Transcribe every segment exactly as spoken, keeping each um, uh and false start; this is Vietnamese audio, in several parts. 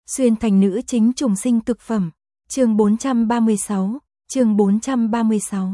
Xuyên thành nữ chính trùng sinh cực phẩm. Chương bốn trăm ba mươi sáu, chương bốn trăm ba mươi sáu.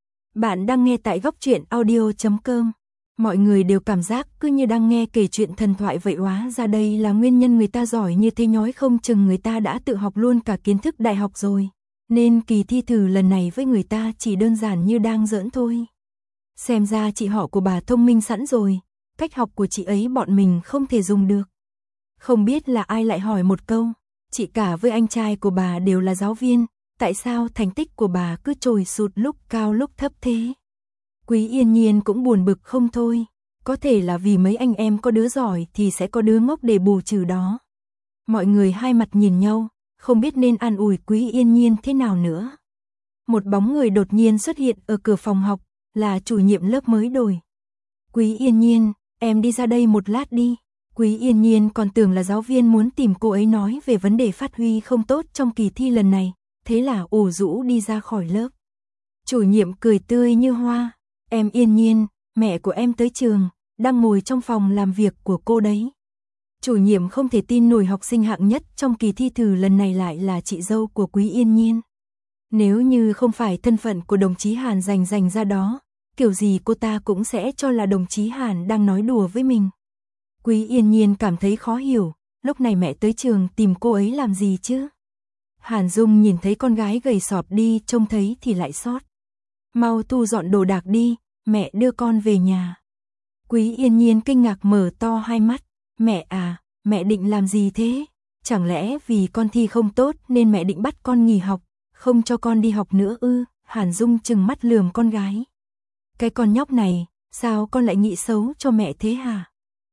Bạn đang nghe tại góc truyện audio chấm com. Mọi người đều cảm giác cứ như đang nghe kể chuyện thần thoại vậy, hóa ra đây là nguyên nhân người ta giỏi như thế, nhói không chừng người ta đã tự học luôn cả kiến thức đại học rồi. Nên kỳ thi thử lần này với người ta chỉ đơn giản như đang giỡn thôi. Xem ra chị họ của bà thông minh sẵn rồi, cách học của chị ấy bọn mình không thể dùng được. Không biết là ai lại hỏi một câu, chị cả với anh trai của bà đều là giáo viên, tại sao thành tích của bà cứ trồi sụt lúc cao lúc thấp thế? Quý Yên Nhiên cũng buồn bực không thôi, có thể là vì mấy anh em có đứa giỏi thì sẽ có đứa ngốc để bù trừ đó. Mọi người hai mặt nhìn nhau, không biết nên an ủi Quý Yên Nhiên thế nào nữa. Một bóng người đột nhiên xuất hiện ở cửa phòng học, là chủ nhiệm lớp mới đổi. Quý Yên Nhiên, em đi ra đây một lát đi. Quý Yên Nhiên còn tưởng là giáo viên muốn tìm cô ấy nói về vấn đề phát huy không tốt trong kỳ thi lần này, thế là ủ rũ đi ra khỏi lớp. Chủ nhiệm cười tươi như hoa, em Yên Nhiên, mẹ của em tới trường, đang ngồi trong phòng làm việc của cô đấy. Chủ nhiệm không thể tin nổi học sinh hạng nhất trong kỳ thi thử lần này lại là chị dâu của Quý Yên Nhiên. Nếu như không phải thân phận của đồng chí Hàn dành dành ra đó, kiểu gì cô ta cũng sẽ cho là đồng chí Hàn đang nói đùa với mình. Quý Yên Nhiên cảm thấy khó hiểu, lúc này mẹ tới trường tìm cô ấy làm gì chứ? Hàn Dung nhìn thấy con gái gầy sọp đi, trông thấy thì lại xót. Mau thu dọn đồ đạc đi, mẹ đưa con về nhà. Quý Yên Nhiên kinh ngạc mở to hai mắt, mẹ à, mẹ định làm gì thế? Chẳng lẽ vì con thi không tốt nên mẹ định bắt con nghỉ học, không cho con đi học nữa ư? Hàn Dung trừng mắt lườm con gái. Cái con nhóc này, sao con lại nghĩ xấu cho mẹ thế hả?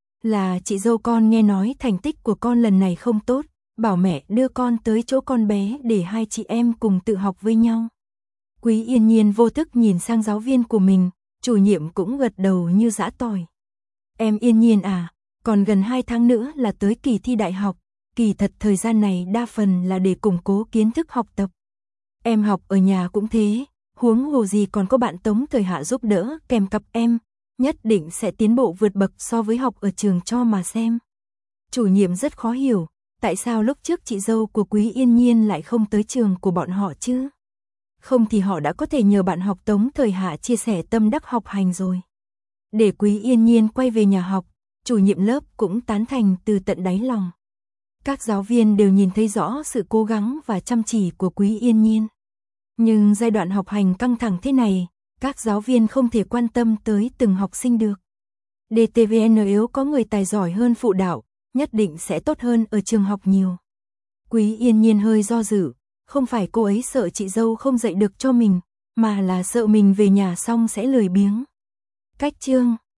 Là chị dâu con nghe nói thành tích của con lần này không tốt, bảo mẹ đưa con tới chỗ con bé để hai chị em cùng tự học với nhau. Quý Yên Nhiên vô thức nhìn sang giáo viên của mình, chủ nhiệm cũng gật đầu như giã tỏi. Em Yên Nhiên à, còn gần hai tháng nữa là tới kỳ thi đại học, kỳ thật thời gian này đa phần là để củng cố kiến thức học tập. Em học ở nhà cũng thế, huống hồ gì còn có bạn Tống Thời Hạ giúp đỡ kèm cặp em, nhất định sẽ tiến bộ vượt bậc so với học ở trường cho mà xem. Chủ nhiệm rất khó hiểu, tại sao lúc trước chị dâu của Quý Yên Nhiên lại không tới trường của bọn họ chứ? Không thì họ đã có thể nhờ bạn học Tống Thời Hạ chia sẻ tâm đắc học hành rồi. Để Quý Yên Nhiên quay về nhà học, chủ nhiệm lớp cũng tán thành từ tận đáy lòng. Các giáo viên đều nhìn thấy rõ sự cố gắng và chăm chỉ của Quý Yên Nhiên. Nhưng giai đoạn học hành căng thẳng thế này, các giáo viên không thể quan tâm tới từng học sinh được. đê tê vê en nếu có người tài giỏi hơn phụ đạo, nhất định sẽ tốt hơn ở trường học nhiều. Quý Yên Nhiên hơi do dự, không phải cô ấy sợ chị dâu không dạy được cho mình, mà là sợ mình về nhà xong sẽ lười biếng. Cách chương